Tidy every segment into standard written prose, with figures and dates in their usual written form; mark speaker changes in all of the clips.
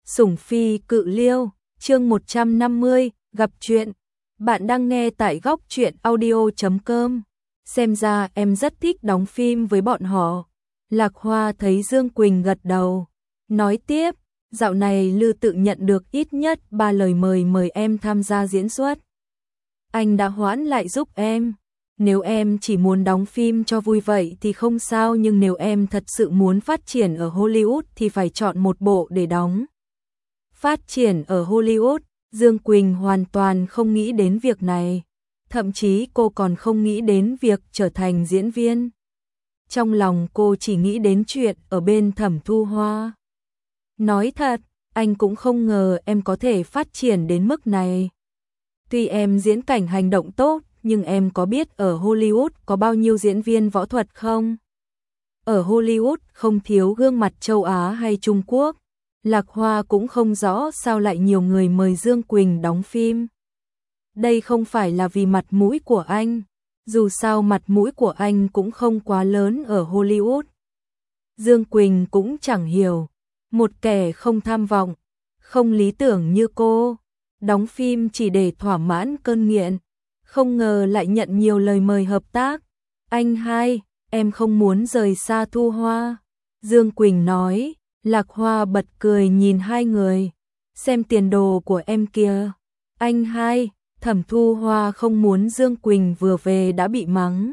Speaker 1: Sủng phi cự liêu, chương 150, gặp chuyện. Bạn đang nghe tại góc truyện audio.com. Xem ra em rất thích đóng phim với bọn họ. Lạc Hoa thấy Dương Quỳnh gật đầu. Nói tiếp, dạo này Lư Tự nhận được ít nhất 3 lời mời em tham gia diễn xuất. Anh đã hoãn lại giúp em. Nếu em chỉ muốn đóng phim cho vui vậy thì không sao, nhưng nếu em thật sự muốn phát triển ở Hollywood thì phải chọn một bộ để đóng. Phát triển ở Hollywood, Dương Quỳnh hoàn toàn không nghĩ đến việc này. Thậm chí cô còn không nghĩ đến việc trở thành diễn viên. Trong lòng cô chỉ nghĩ đến chuyện ở bên Thẩm Thu Hoa. Nói thật, anh cũng không ngờ em có thể phát triển đến mức này. Tuy em diễn cảnh hành động tốt, nhưng em có biết ở Hollywood có bao nhiêu diễn viên võ thuật không? Ở Hollywood không thiếu gương mặt châu Á hay Trung Quốc. Lạc Hoa cũng không rõ sao lại nhiều người mời Dương Quỳnh đóng phim. Đây không phải là vì mặt mũi của anh, dù sao mặt mũi của anh cũng không quá lớn ở Hollywood. Dương Quỳnh cũng chẳng hiểu, một kẻ không tham vọng, không lý tưởng như cô, đóng phim chỉ để thỏa mãn cơn nghiện, không ngờ lại nhận nhiều lời mời hợp tác. Anh hai, em không muốn rời xa Thu Hoa. Dương Quỳnh nói. Lạc Hoa bật cười nhìn hai người. Xem tiền đồ của em kìa. Anh hai, Thẩm Thu Hoa không muốn Dương Quỳnh vừa về đã bị mắng.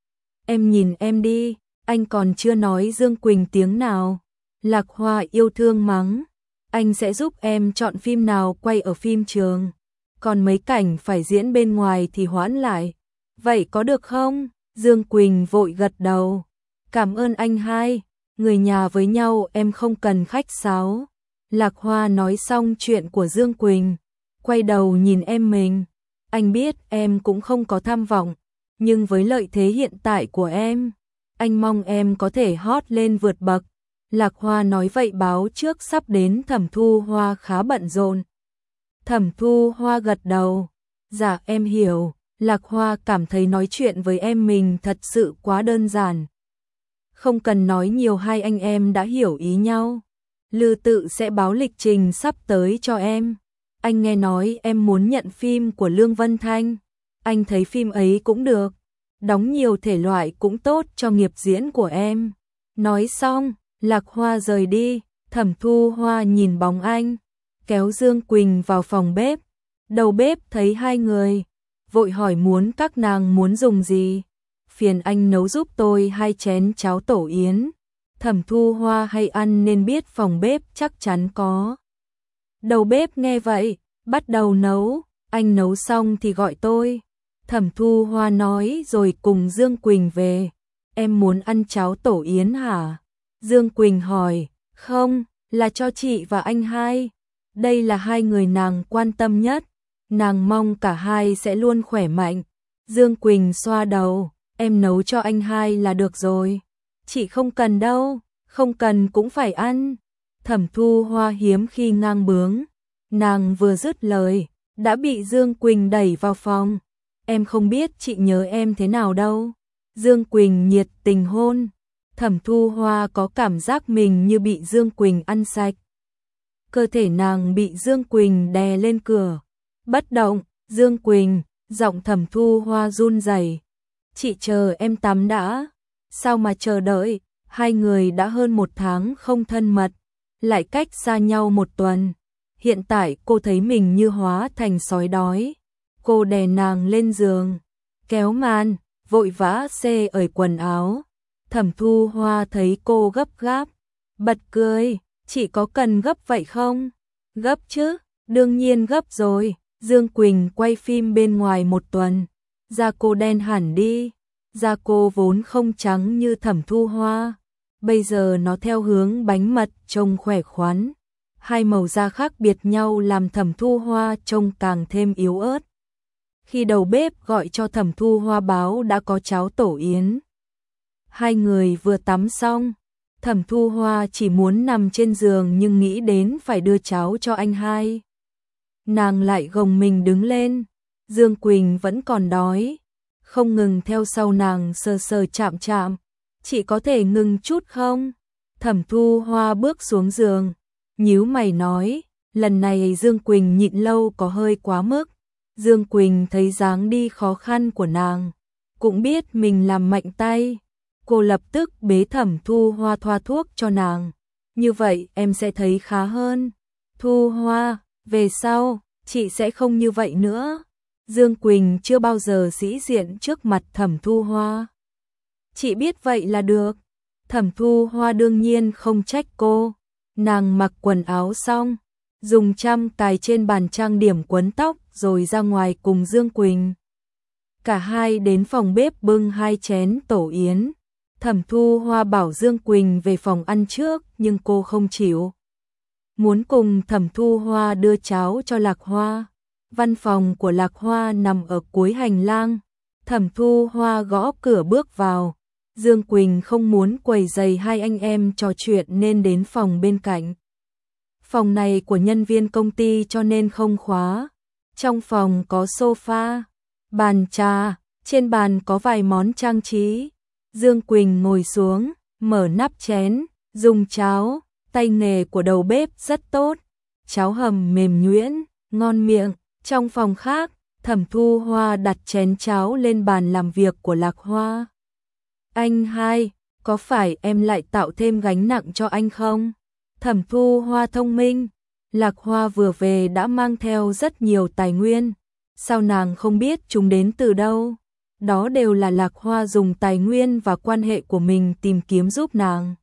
Speaker 1: Em nhìn em đi, anh còn chưa nói Dương Quỳnh tiếng nào. Lạc Hoa yêu thương mắng. Anh sẽ giúp em chọn phim nào quay ở phim trường. Còn mấy cảnh phải diễn bên ngoài thì hoãn lại. Vậy có được không? Dương Quỳnh vội gật đầu. Cảm ơn anh hai. Người nhà với nhau em không cần khách sáo. Lạc Hoa nói xong chuyện của Dương Quỳnh, quay đầu nhìn em mình. Anh biết em cũng không có tham vọng, nhưng với lợi thế hiện tại của em, anh mong em có thể hot lên vượt bậc. Lạc Hoa nói vậy báo trước sắp đến Thẩm Thu Hoa khá bận rộn. Thẩm Thu Hoa gật đầu. Dạ em hiểu. Lạc Hoa cảm thấy nói chuyện với em mình thật sự quá đơn giản. Không cần nói nhiều, hai anh em đã hiểu ý nhau. Lư Tự sẽ báo lịch trình sắp tới cho em. Anh nghe nói em muốn nhận phim của Lương Vân Thanh. Anh thấy phim ấy cũng được. Đóng nhiều thể loại cũng tốt cho nghiệp diễn của em. Nói xong, Lạc Hoa rời đi. Thẩm Thu Hoa nhìn bóng anh, kéo Dương Quỳnh vào phòng bếp. Đầu bếp thấy hai người, vội hỏi muốn các nàng muốn dùng gì. Phiền anh nấu giúp tôi 2 chén cháo tổ yến. Thẩm Thu Hoa hay ăn nên biết phòng bếp chắc chắn có. Đầu bếp nghe vậy, bắt đầu nấu. Anh nấu xong thì gọi tôi. Thẩm Thu Hoa nói rồi cùng Dương Quỳnh về. Em muốn ăn cháo tổ yến hả? Dương Quỳnh hỏi. Không, là cho chị và anh hai. Đây là hai người nàng quan tâm nhất. Nàng mong cả hai sẽ luôn khỏe mạnh. Dương Quỳnh xoa đầu. Em nấu cho anh hai là được rồi. Chị không cần đâu, không cần cũng phải ăn. Thẩm Thu Hoa hiếm khi ngang bướng. Nàng vừa dứt lời, đã bị Dương Quỳnh đẩy vào phòng. Em không biết chị nhớ em thế nào đâu. Dương Quỳnh nhiệt tình hôn. Thẩm Thu Hoa có cảm giác mình như bị Dương Quỳnh ăn sạch. Cơ thể nàng bị Dương Quỳnh đè lên cửa. Bất động, Dương Quỳnh, giọng Thẩm Thu Hoa run rẩy. Chị chờ em tắm đã. Sao mà chờ đợi, hai người đã hơn 1 tháng không thân mật, lại cách xa nhau 1 tuần. Hiện tại cô thấy mình như hóa thành sói đói. Cô đè nàng lên giường, kéo màn, vội vã xê ởi quần áo. Thẩm Thu Hoa thấy cô gấp gáp, bật cười. Chị có cần gấp vậy không? Gấp chứ, đương nhiên gấp rồi. Dương Quỳnh quay phim bên ngoài 1 tuần. Da cô đen hẳn đi. Da cô vốn không trắng như Thẩm Thu Hoa, bây giờ nó theo hướng bánh mật trông khỏe khoắn. Hai màu da khác biệt nhau làm Thẩm Thu Hoa trông càng thêm yếu ớt. Khi đầu bếp gọi cho Thẩm Thu Hoa báo đã có cháo tổ yến. Hai người vừa tắm xong, Thẩm Thu Hoa chỉ muốn nằm trên giường nhưng nghĩ đến phải đưa cháo cho anh hai. Nàng lại gồng mình đứng lên. Dương Quỳnh vẫn còn đói, không ngừng theo sau nàng sờ sờ chạm chạm. Chị có thể ngừng chút không? Thẩm Thu Hoa bước xuống giường, nhíu mày nói, lần này Dương Quỳnh nhịn lâu có hơi quá mức. Dương Quỳnh thấy dáng đi khó khăn của nàng, cũng biết mình làm mạnh tay. Cô lập tức bế Thẩm Thu Hoa thoa thuốc cho nàng. Như vậy em sẽ thấy khá hơn. Thu Hoa, về sau, chị sẽ không như vậy nữa. Dương Quỳnh chưa bao giờ sĩ diện trước mặt Thẩm Thu Hoa. Chị biết vậy là được. Thẩm Thu Hoa đương nhiên không trách cô. Nàng mặc quần áo xong, dùng chăm cài trên bàn trang điểm quấn tóc rồi ra ngoài cùng Dương Quỳnh. Cả hai đến phòng bếp bưng 2 chén tổ yến. Thẩm Thu Hoa bảo Dương Quỳnh về phòng ăn trước nhưng cô không chịu. Muốn cùng Thẩm Thu Hoa đưa cháo cho Lạc Hoa. Văn phòng của Lạc Hoa nằm ở cuối hành lang. Thẩm Thu Hoa gõ cửa bước vào. Dương Quỳnh không muốn quấy rầy hai anh em trò chuyện nên đến phòng bên cạnh. Phòng này của nhân viên công ty cho nên không khóa. Trong phòng có sofa, bàn trà, trên bàn có vài món trang trí. Dương Quỳnh ngồi xuống, mở nắp chén, dùng cháo, tay nghề của đầu bếp rất tốt. Cháo hầm mềm nhuyễn, ngon miệng. Trong phòng khác, Thẩm Thu Hoa đặt chén cháo lên bàn làm việc của Lạc Hoa. Anh hai, có phải em lại tạo thêm gánh nặng cho anh không? Thẩm Thu Hoa thông minh, Lạc Hoa vừa về đã mang theo rất nhiều tài nguyên. Sao nàng không biết chúng đến từ đâu? Đó đều là Lạc Hoa dùng tài nguyên và quan hệ của mình tìm kiếm giúp nàng.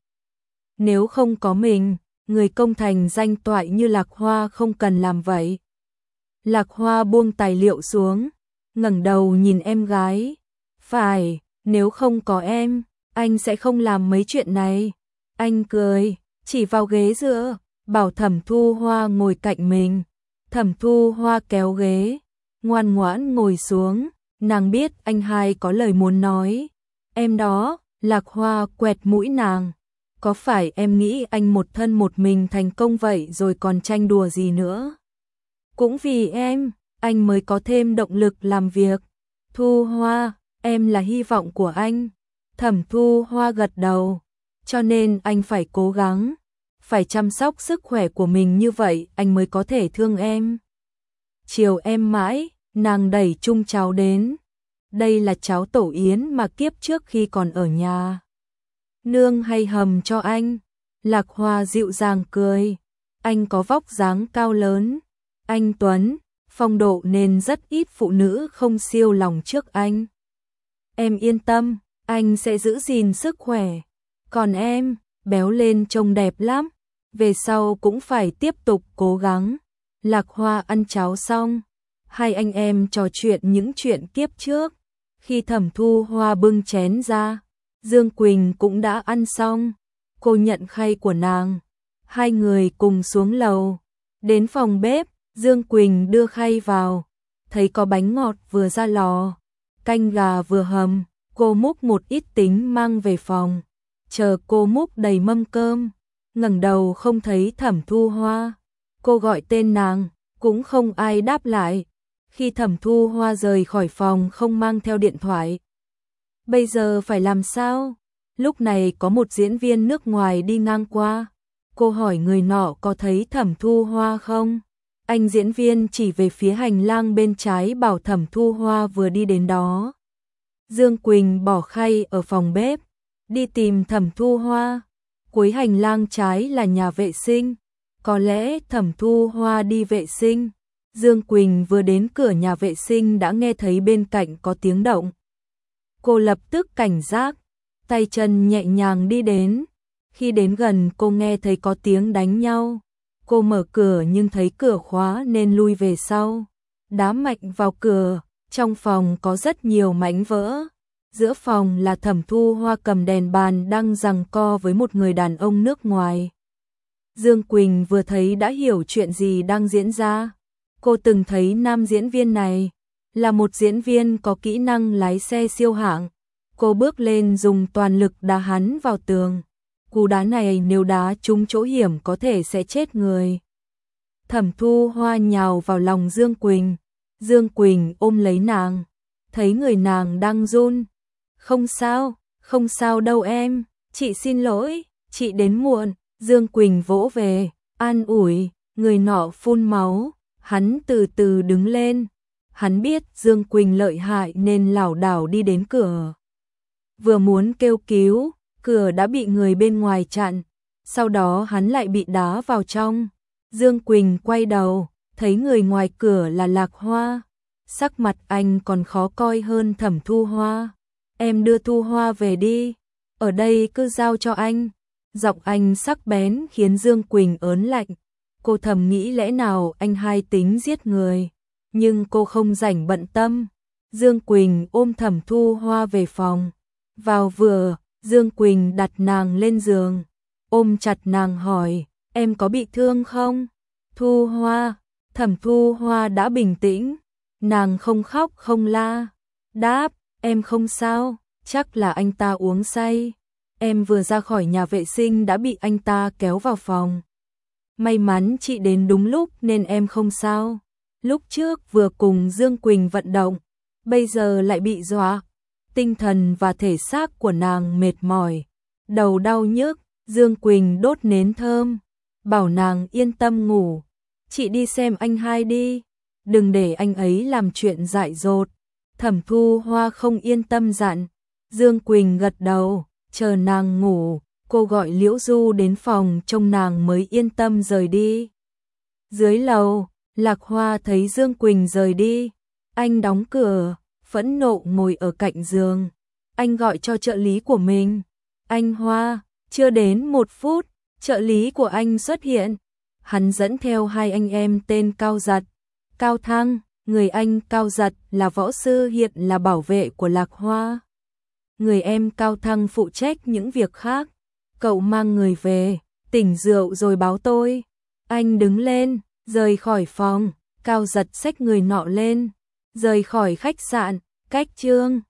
Speaker 1: Nếu không có mình, người công thành danh toại như Lạc Hoa không cần làm vậy. Lạc Hoa buông tài liệu xuống, ngẩng đầu nhìn em gái. Phải, nếu không có em, anh sẽ không làm mấy chuyện này. Anh cười, chỉ vào ghế dựa, bảo Thẩm Thu Hoa ngồi cạnh mình. Thẩm Thu Hoa kéo ghế, ngoan ngoãn ngồi xuống. Nàng biết anh hai có lời muốn nói. Em đó, Lạc Hoa quẹt mũi nàng. Có phải em nghĩ anh một thân một mình thành công vậy rồi còn tranh đùa gì nữa? Cũng vì em, anh mới có thêm động lực làm việc. Thu Hoa, em là hy vọng của anh. Thẩm Thu Hoa gật đầu. Cho nên anh phải cố gắng, phải chăm sóc sức khỏe của mình như vậy anh mới có thể thương em. Chiều em mãi, nàng đẩy chung cháo đến. Đây là cháo tổ yến mà kiếp trước khi còn ở nhà nương hay hầm cho anh. Lạc Hoa dịu dàng cười. Anh có vóc dáng cao lớn, anh tuấn, phong độ nên rất ít phụ nữ không siêu lòng trước anh. Em yên tâm, anh sẽ giữ gìn sức khỏe. Còn em, béo lên trông đẹp lắm. Về sau cũng phải tiếp tục cố gắng. Lạc Hoa ăn cháo xong, hai anh em trò chuyện những chuyện kiếp trước. Khi Thẩm Thu Hoa bưng chén ra, Dương Quỳnh cũng đã ăn xong. Cô nhận khay của nàng. Hai người cùng xuống lầu. Đến phòng bếp, Dương Quỳnh đưa khay vào. Thấy có bánh ngọt vừa ra lò, canh gà vừa hầm. Cô múc một ít tính mang về phòng. Chờ cô múc đầy mâm cơm, ngẩng đầu không thấy Thẩm Thu Hoa. Cô gọi tên nàng, cũng không ai đáp lại. Khi Thẩm Thu Hoa rời khỏi phòng không mang theo điện thoại. Bây giờ phải làm sao? Lúc này có một diễn viên nước ngoài đi ngang qua. Cô hỏi người nọ có thấy Thẩm Thu Hoa không? Anh diễn viên chỉ về phía hành lang bên trái bảo Thẩm Thu Hoa vừa đi đến đó. Dương Quỳnh bỏ khay ở phòng bếp, đi tìm Thẩm Thu Hoa. Cuối hành lang trái là nhà vệ sinh. Có lẽ Thẩm Thu Hoa đi vệ sinh. Dương Quỳnh vừa đến cửa nhà vệ sinh đã nghe thấy bên cạnh có tiếng động. Cô lập tức cảnh giác, tay chân nhẹ nhàng đi đến. Khi đến gần cô nghe thấy có tiếng đánh nhau. Cô mở cửa nhưng thấy cửa khóa nên lui về sau. Đá mạnh vào cửa, trong phòng có rất nhiều mảnh vỡ. Giữa phòng là Thẩm Thu Hoa cầm đèn bàn đang giằng co với một người đàn ông nước ngoài. Dương Quỳnh vừa thấy đã hiểu chuyện gì đang diễn ra. Cô từng thấy nam diễn viên này, là một diễn viên có kỹ năng lái xe siêu hạng. Cô bước lên dùng toàn lực đá hắn vào tường. Cú đá này nếu đá trúng chỗ hiểm có thể sẽ chết người. Thẩm Thu Hoa nhào vào lòng Dương Quỳnh. Dương Quỳnh ôm lấy nàng, thấy người nàng đang run. Không sao đâu em, chị xin lỗi, chị đến muộn. Dương Quỳnh vỗ về, an ủi, người nọ phun máu, hắn từ từ đứng lên. Hắn biết Dương Quỳnh lợi hại nên lảo đảo đi đến cửa. Vừa muốn kêu cứu, cửa đã bị người bên ngoài chặn, sau đó hắn lại bị đá vào trong. Dương Quỳnh quay đầu, thấy người ngoài cửa là Lạc Hoa. Sắc mặt anh còn khó coi hơn Thẩm Thu Hoa. Em đưa Thu Hoa về đi, ở đây cứ giao cho anh. Giọng anh sắc bén khiến Dương Quỳnh ớn lạnh. Cô thầm nghĩ lẽ nào anh hai tính giết người, nhưng cô không rảnh bận tâm. Dương Quỳnh ôm Thẩm Thu Hoa về phòng. Vào vừa, Dương Quỳnh đặt nàng lên giường, ôm chặt nàng hỏi, em có bị thương không? Thu Hoa, Thẩm Thu Hoa đã bình tĩnh, nàng không khóc không la, đáp, em không sao, chắc là anh ta uống say. Em vừa ra khỏi nhà vệ sinh đã bị anh ta kéo vào phòng. May mắn chị đến đúng lúc nên em không sao. Lúc trước vừa cùng Dương Quỳnh vận động, bây giờ lại bị dọa. Tinh thần và thể xác của nàng mệt mỏi, đầu đau nhức. Dương Quỳnh đốt nến thơm, bảo nàng yên tâm ngủ. Chị đi xem anh hai đi, đừng để anh ấy làm chuyện dại dột. Thẩm Thu Hoa không yên tâm dặn. Dương Quỳnh gật đầu, chờ nàng ngủ, cô gọi Liễu Du đến phòng trông nàng mới yên tâm rời đi. Dưới lầu, Lạc Hoa thấy Dương Quỳnh rời đi, anh đóng cửa, phẫn nộ ngồi ở cạnh giường. Anh gọi cho trợ lý của mình. Anh Hoa, chưa đến 1 phút, trợ lý của anh xuất hiện. Hắn dẫn theo hai anh em tên Cao Giật, Cao Thăng. Người anh Cao Giật là võ sư, hiện là bảo vệ của Lạc Hoa. Người em Cao Thăng phụ trách những việc khác. Cậu mang người về, tỉnh rượu rồi báo tôi. Anh đứng lên, rời khỏi phòng. Cao Giật xách người nọ lên, rời khỏi khách sạn. Cách chương